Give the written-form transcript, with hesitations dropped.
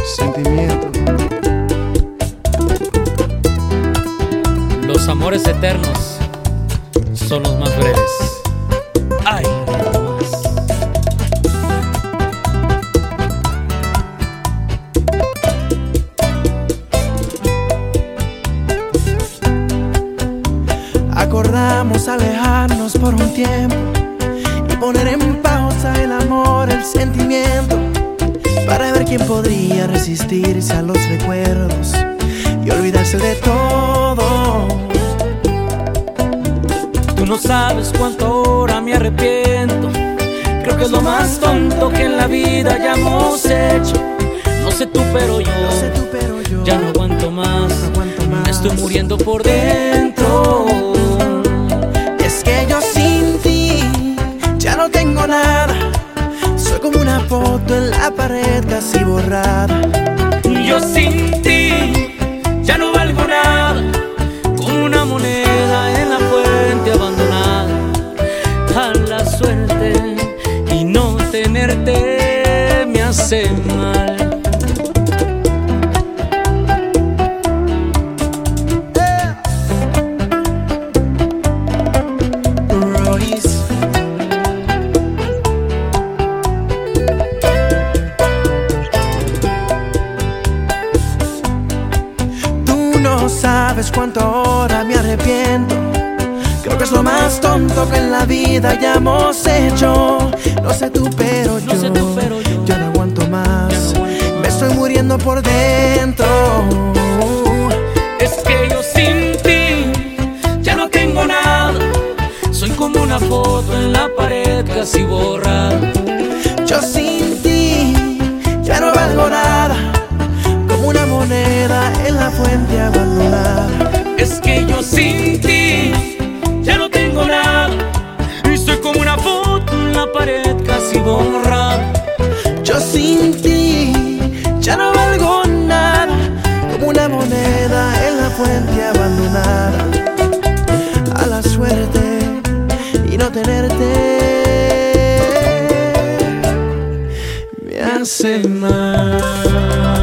sentimiento. Los amores eternos son los más breves. Ay, no más. Acordamos alejarnos por un tiempo y poner en pausa el amor, el sentimiento, para ver quién podría resistirse a los recuerdos y olvidarse de todo. Tú no sabes cuánto ahora me arrepiento. Creo que es lo más tonto que en la vida hayamos hecho. No sé tú, pero yo, ya no aguanto más. Me estoy muriendo por dentro. Es que yo sin ti ya no tengo nada. Soy como una foto en la pared casi borrada. Yo sin ti ya no valgo nada, como una moneda en la fuente abandonada. A la suerte y no tenerte me hace mal. No sabes cuánto ahora me arrepiento. Creo que es lo más tonto que en la vida hayamos hecho. No sé tú, pero yo ya no aguanto más. Me estoy muriendo por dentro. Es que yo sin ti ya no tengo nada. Soy como una foto en la pared casi borrada. Yo sin ti ya no valgo nada, como una moneda en la fuente abandonada. Es que yo sin ti ya no tengo nada y soy como una foto en la pared casi borrada. Yo sin ti ya no valgo nada, como una moneda en la fuente abandonada. A la suerte y no tenerte me hace mal.